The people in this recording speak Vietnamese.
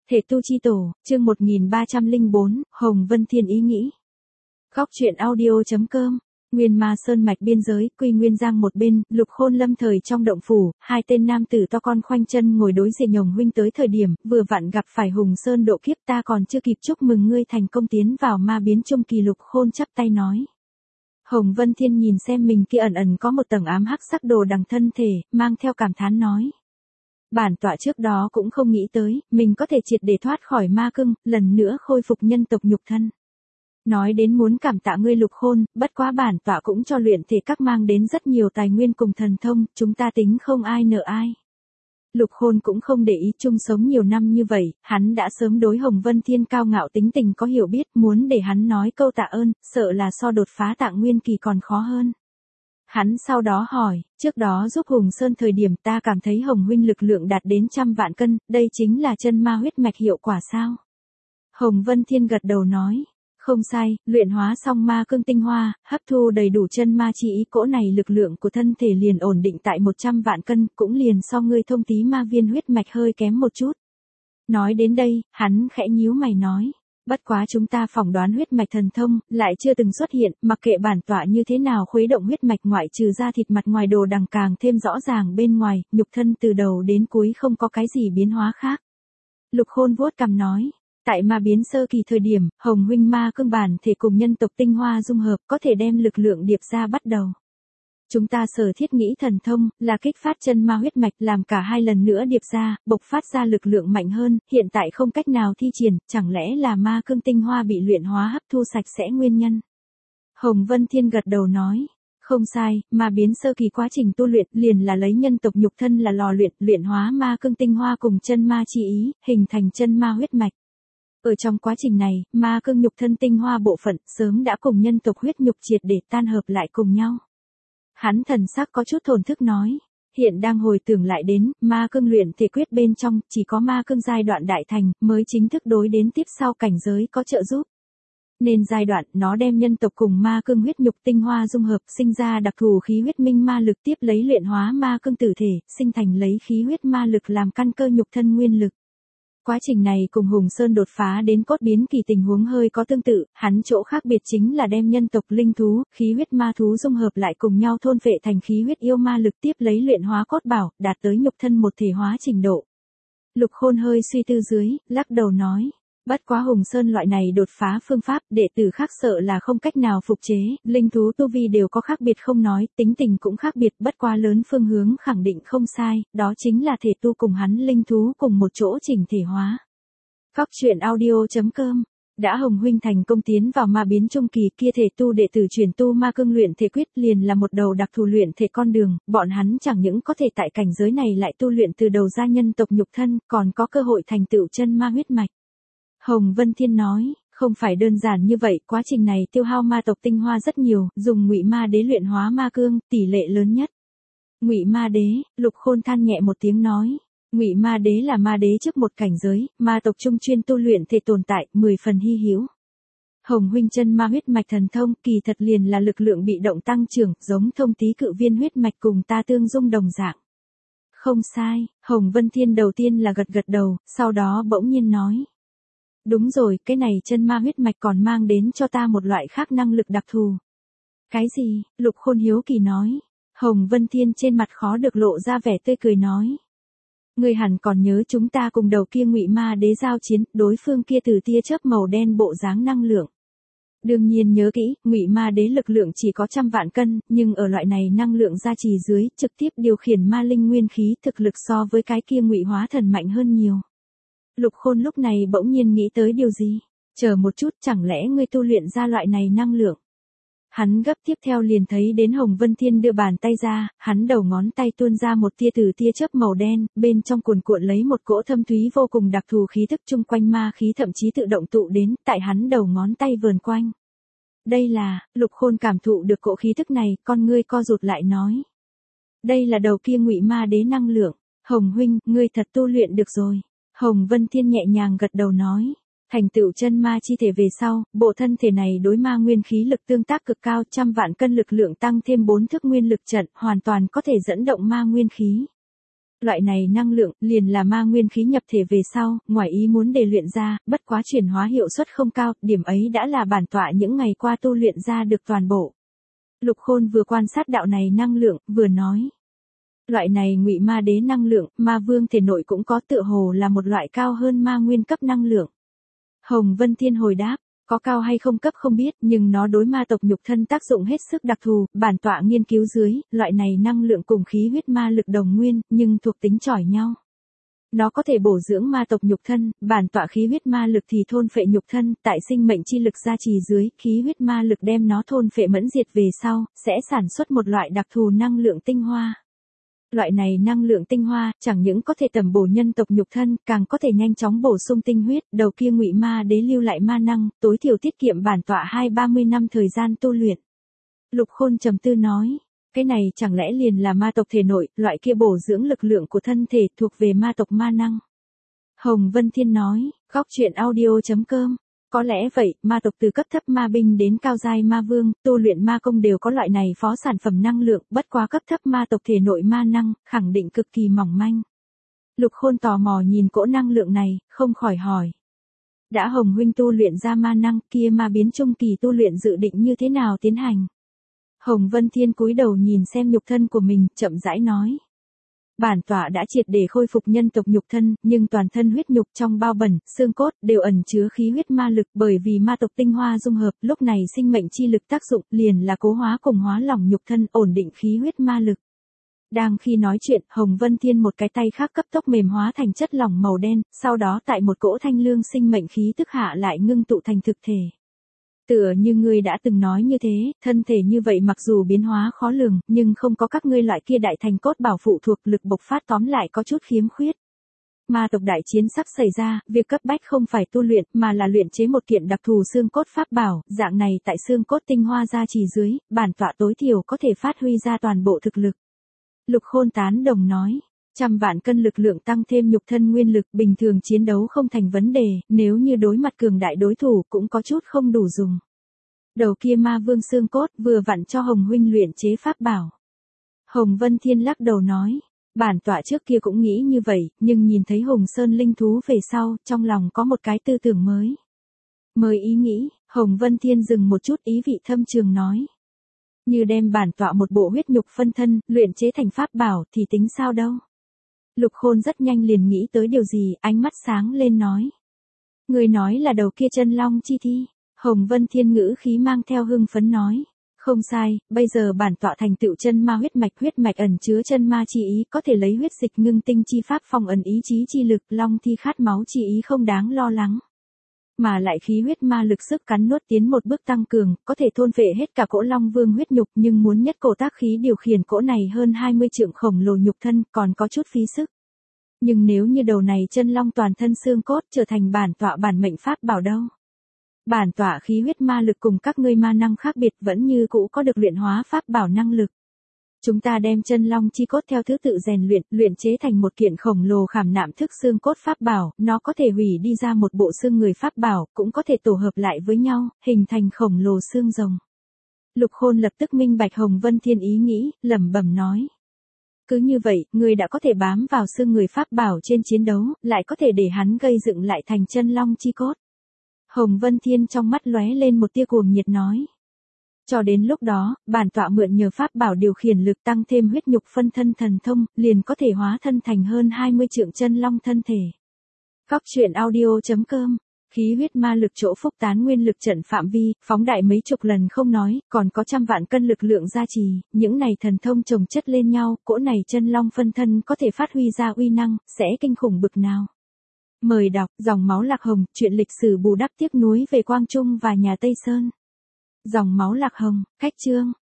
Thể tu chi tổ, chương 1304, Hồng Vân Thiên ý nghĩ. Góc truyện audio.com. Nguyên Ma Sơn mạch biên giới, Quy Nguyên Giang một bên, Lục Khôn lâm thời trong động phủ, hai tên nam tử to con khoanh chân ngồi đối diện Nhồng huynh tới thời điểm, vừa vặn gặp phải Hùng Sơn độ kiếp, ta còn chưa kịp chúc mừng ngươi thành công tiến vào ma biến trung kỳ. Lục Khôn chắp tay nói. Hồng Vân Thiên nhìn xem mình kia ẩn ẩn có một tầng ám hắc sắc đồ đằng thân thể, mang theo cảm thán nói. Bản tọa trước đó cũng không nghĩ tới, mình có thể triệt để thoát khỏi ma cưng, lần nữa khôi phục nhân tộc nhục thân. Nói đến muốn cảm tạ ngươi Lục Khôn, bất quá bản tọa cũng cho luyện thể các mang đến rất nhiều tài nguyên cùng thần thông, chúng ta tính không ai nợ ai. Lục Khôn cũng không để ý, chung sống nhiều năm như vậy, hắn đã sớm đối Hồng Vân Thiên cao ngạo tính tình có hiểu biết, muốn để hắn nói câu tạ ơn, sợ là so đột phá Tạng Nguyên kỳ còn khó hơn. Hắn sau đó hỏi, trước đó giúp Hùng Sơn thời điểm ta cảm thấy Hồng huynh lực lượng đạt đến 100 vạn cân, đây chính là chân ma huyết mạch hiệu quả sao? Hồng Vân Thiên gật đầu nói, không sai, luyện hóa xong ma cương tinh hoa, hấp thu đầy đủ chân ma chi ý, cỗ này lực lượng của thân thể liền ổn định tại 100 vạn cân, cũng liền so ngươi thông tí ma viên huyết mạch hơi kém một chút. Nói đến đây, hắn khẽ nhíu mày nói. Bất quá chúng ta phỏng đoán huyết mạch thần thông, lại chưa từng xuất hiện, mặc kệ bản tọa như thế nào khuấy động huyết mạch ngoại trừ da thịt mặt ngoài đồ đằng càng thêm rõ ràng bên ngoài, nhục thân từ đầu đến cuối không có cái gì biến hóa khác. Lục Khôn vuốt cằm nói, tại ma biến sơ kỳ thời điểm, Hồng huynh ma cương bản thể cùng nhân tộc tinh hoa dung hợp có thể đem lực lượng điệp ra bắt đầu. Chúng ta sở thiết nghĩ thần thông, là kích phát chân ma huyết mạch làm cả hai lần nữa điệp ra, bộc phát ra lực lượng mạnh hơn, hiện tại không cách nào thi triển, chẳng lẽ là ma cương tinh hoa bị luyện hóa hấp thu sạch sẽ nguyên nhân. Hồng Vân Thiên gật đầu nói, không sai, ma biến sơ kỳ quá trình tu luyện liền là lấy nhân tộc nhục thân là lò luyện, luyện hóa ma cương tinh hoa cùng chân ma chi ý, hình thành chân ma huyết mạch. Ở trong quá trình này, ma cương nhục thân tinh hoa bộ phận sớm đã cùng nhân tộc huyết nhục triệt để tan hợp lại cùng nhau. Hắn thần sắc có chút thổn thức nói, hiện đang hồi tưởng lại đến, ma cương luyện thể quyết bên trong, chỉ có ma cương giai đoạn đại thành, mới chính thức đối đến tiếp sau cảnh giới có trợ giúp. Nên giai đoạn, nó đem nhân tộc cùng ma cương huyết nhục tinh hoa dung hợp, sinh ra đặc thù khí huyết minh ma lực, tiếp lấy luyện hóa ma cương tử thể, sinh thành lấy khí huyết ma lực làm căn cơ nhục thân nguyên lực. Quá trình này cùng Hùng Sơn đột phá đến cốt biến kỳ tình huống hơi có tương tự, hắn chỗ khác biệt chính là đem nhân tộc linh thú, khí huyết ma thú dung hợp lại cùng nhau thôn phệ thành khí huyết yêu ma lực, tiếp lấy luyện hóa cốt bảo, đạt tới nhục thân một thể hóa trình độ. Lục Khôn hơi suy tư dưới, lắc đầu nói, bất quá Hùng Sơn loại này đột phá phương pháp, đệ tử khác sợ là không cách nào phục chế, linh thú tu vi đều có khác biệt không nói, tính tình cũng khác biệt, bất quá lớn phương hướng khẳng định không sai, đó chính là thể tu cùng hắn linh thú cùng một chỗ chỉnh thể hóa. Góc truyện audio.com. Đã Hồng huynh thành công tiến vào ma biến trung kỳ, kia thể tu đệ tử truyền tu ma cương luyện thể quyết liền là một đầu đặc thù luyện thể con đường, bọn hắn chẳng những có thể tại cảnh giới này lại tu luyện từ đầu ra nhân tộc nhục thân, còn có cơ hội thành tựu chân ma huyết mạch. Hồng Vân Thiên nói, không phải đơn giản như vậy, quá trình này tiêu hao ma tộc tinh hoa rất nhiều, dùng Ngụy Ma Đế luyện hóa ma cương, tỷ lệ lớn nhất. Ngụy Ma Đế, Lục Khôn than nhẹ một tiếng nói, Ngụy Ma Đế là ma đế trước một cảnh giới, ma tộc trung chuyên tu luyện thể tồn tại, 10 phần hy hữu. Hồng huynh chân ma huyết mạch thần thông, kỳ thật liền là lực lượng bị động tăng trưởng, giống thông tí cự viên huyết mạch cùng ta tương dung đồng dạng. Không sai, Hồng Vân Thiên đầu tiên là gật gật đầu, sau đó bỗng nhiên nói. Đúng rồi, cái này chân ma huyết mạch còn mang đến cho ta một loại khác năng lực đặc thù. Cái gì? Lục Khôn hiếu kỳ nói. Hồng Vân Thiên trên mặt khó được lộ ra vẻ tươi cười nói. Ngươi hẳn còn nhớ chúng ta cùng đầu kia Ngụy Ma Đế giao chiến, đối phương kia từ tia chớp màu đen bộ dáng năng lượng. Đương nhiên nhớ kỹ, Ngụy Ma Đế lực lượng chỉ có 100 vạn cân, nhưng ở loại này năng lượng gia trì dưới, trực tiếp điều khiển ma linh nguyên khí, thực lực so với cái kia Ngụy Hóa Thần mạnh hơn nhiều. Lục Khôn lúc này bỗng nhiên nghĩ tới điều gì? Chờ một chút, chẳng lẽ ngươi tu luyện ra loại này năng lượng? Hắn gấp tiếp theo liền thấy đến Hồng Vân Thiên đưa bàn tay ra, hắn đầu ngón tay tuôn ra một tia từ tia chớp màu đen, bên trong cuồn cuộn lấy một cỗ thâm thúy vô cùng đặc thù khí thức, chung quanh ma khí thậm chí tự động tụ đến, tại hắn đầu ngón tay vờn quanh. Đây là, Lục Khôn cảm thụ được cỗ khí thức này, con ngươi co rụt lại nói. Đây là đầu kia Ngụy Ma Đế năng lượng, Hồng huynh, ngươi thật tu luyện được rồi. Hồng Vân Thiên nhẹ nhàng gật đầu nói, thành tựu chân ma chi thể về sau, bộ thân thể này đối ma nguyên khí lực tương tác cực cao, 100 vạn cân lực lượng tăng thêm 4 thức nguyên lực trận, hoàn toàn có thể dẫn động ma nguyên khí. Loại này năng lượng liền là ma nguyên khí nhập thể về sau, ngoài ý muốn để luyện ra, bất quá chuyển hóa hiệu suất không cao, điểm ấy đã là bản tọa những ngày qua tu luyện ra được toàn bộ. Lục Khôn vừa quan sát đạo này năng lượng, vừa nói. Loại này ngụy ma đế năng lượng, ma vương thể nội cũng có, tựa hồ là một loại cao hơn ma nguyên cấp năng lượng. Hồng Vân Thiên hồi đáp, có cao hay không cấp không biết, nhưng nó đối ma tộc nhục thân tác dụng hết sức đặc thù, bản tọa nghiên cứu dưới, loại này năng lượng cùng khí huyết ma lực đồng nguyên, nhưng thuộc tính chỏi nhau. Nó có thể bổ dưỡng ma tộc nhục thân, bản tọa khí huyết ma lực thì thôn phệ nhục thân, tại sinh mệnh chi lực gia trì dưới, khí huyết ma lực đem nó thôn phệ mẫn diệt về sau, sẽ sản xuất một loại đặc thù năng lượng tinh hoa. Loại này năng lượng tinh hoa, chẳng những có thể tầm bổ nhân tộc nhục thân, càng có thể nhanh chóng bổ sung tinh huyết, đầu kia ngụy ma đế lưu lại ma năng, tối thiểu tiết kiệm bản tọa 20-30 năm thời gian tu luyện. Lục Khôn trầm tư nói, cái này chẳng lẽ liền là ma tộc thể nội, loại kia bổ dưỡng lực lượng của thân thể thuộc về ma tộc ma năng. Hồng Vân Thiên nói, góc truyện audio.com. Có lẽ vậy, ma tộc từ cấp thấp ma binh đến cao giai ma vương, tu luyện ma công đều có loại này phó sản phẩm năng lượng, bất quá cấp thấp ma tộc thể nội ma năng, khẳng định cực kỳ mỏng manh. Lục Khôn tò mò nhìn cỗ năng lượng này, không khỏi hỏi. Đã Hồng huynh tu luyện ra ma năng, kia ma biến trung kỳ tu luyện dự định như thế nào tiến hành? Hồng Vân Thiên cúi đầu nhìn xem nhục thân của mình, chậm rãi nói. Bản tọa đã triệt để khôi phục nhân tộc nhục thân, nhưng toàn thân huyết nhục trong bao bẩn, xương cốt đều ẩn chứa khí huyết ma lực, bởi vì ma tộc tinh hoa dung hợp, lúc này sinh mệnh chi lực tác dụng liền là cố hóa cùng hóa lỏng nhục thân, ổn định khí huyết ma lực. Đang khi nói chuyện, Hồng Vân Thiên một cái tay khác cấp tốc mềm hóa thành chất lỏng màu đen, sau đó tại một cỗ thanh lương sinh mệnh khí tức hạ lại ngưng tụ thành thực thể. Tựa như ngươi đã từng nói như thế, thân thể như vậy mặc dù biến hóa khó lường, nhưng không có các ngươi loại kia đại thành cốt bảo phụ thuộc lực bộc phát tóm lại có chút khiếm khuyết. Ma tộc đại chiến sắp xảy ra, việc cấp bách không phải tu luyện, mà là luyện chế một kiện đặc thù xương cốt pháp bảo, dạng này tại xương cốt tinh hoa gia trì dưới, bản tọa tối thiểu có thể phát huy ra toàn bộ thực lực. Lục Khôn tán đồng nói. 100 vạn cân lực lượng tăng thêm nhục thân nguyên lực, bình thường chiến đấu không thành vấn đề, nếu như đối mặt cường đại đối thủ cũng có chút không đủ dùng. Đầu kia ma vương xương cốt vừa vặn cho Hồng huynh luyện chế pháp bảo. Hồng Vân Thiên lắc đầu nói, bản tọa trước kia cũng nghĩ như vậy, nhưng nhìn thấy Hồng Sơn linh thú về sau, trong lòng có một cái tư tưởng mới. Mới ý nghĩ, Hồng Vân Thiên dừng một chút ý vị thâm trường nói. Như đem bản tọa một bộ huyết nhục phân thân, luyện chế thành pháp bảo thì tính sao đâu. Lục Khôn rất nhanh liền nghĩ tới điều gì, ánh mắt sáng lên nói. Người nói là đầu kia chân long chi thi. Hồng Vân Thiên ngữ khí mang theo hưng phấn nói. Không sai, bây giờ bản tọa thành tựu chân ma huyết mạch ẩn chứa chân ma chi ý, có thể lấy huyết dịch ngưng tinh chi pháp phong ẩn ý chí chi lực, long thi khát máu chi ý không đáng lo lắng. Mà lại khí huyết ma lực sức cắn nuốt tiến một bước tăng cường, có thể thôn phệ hết cả cỗ long vương huyết nhục, nhưng muốn nhất cổ tác khí điều khiển cỗ này hơn 20 trượng khổng lồ nhục thân còn có chút phí sức. Nhưng nếu như đầu này chân long toàn thân xương cốt trở thành bản tọa bản mệnh pháp bảo đâu. Bản tọa khí huyết ma lực cùng các ngươi ma năng khác biệt vẫn như cũ có được luyện hóa pháp bảo năng lực. Chúng ta đem chân long chi cốt theo thứ tự rèn luyện chế thành một kiện khổng lồ khảm nạm thức xương cốt pháp bảo, nó có thể hủy đi ra một bộ xương người pháp bảo, cũng có thể tổ hợp lại với nhau, hình thành khổng lồ xương rồng. Lục Khôn lập tức minh bạch Hồng Vân Thiên ý nghĩ, lẩm bẩm nói. Cứ như vậy, người đã có thể bám vào xương người pháp bảo trên chiến đấu, lại có thể để hắn gây dựng lại thành chân long chi cốt. Hồng Vân Thiên trong mắt lóe lên một tia cuồng nhiệt nói. Cho đến lúc đó, bản tọa mượn nhờ pháp bảo điều khiển lực tăng thêm huyết nhục phân thân thần thông, liền có thể hóa thân thành hơn 20 trượng chân long thân thể. Góc truyện audio.com. Khí huyết ma lực chỗ phúc tán nguyên lực trận phạm vi, phóng đại mấy chục lần không nói, còn có 100 vạn cân lực lượng gia trì, những này thần thông chồng chất lên nhau, cỗ này chân long phân thân có thể phát huy ra uy năng, sẽ kinh khủng bực nào. Mời đọc, dòng máu lạc hồng, truyện lịch sử bù đắp tiếc nuối về Quang Trung và nhà Tây Sơn. Dòng máu lạc hồng, cách chương.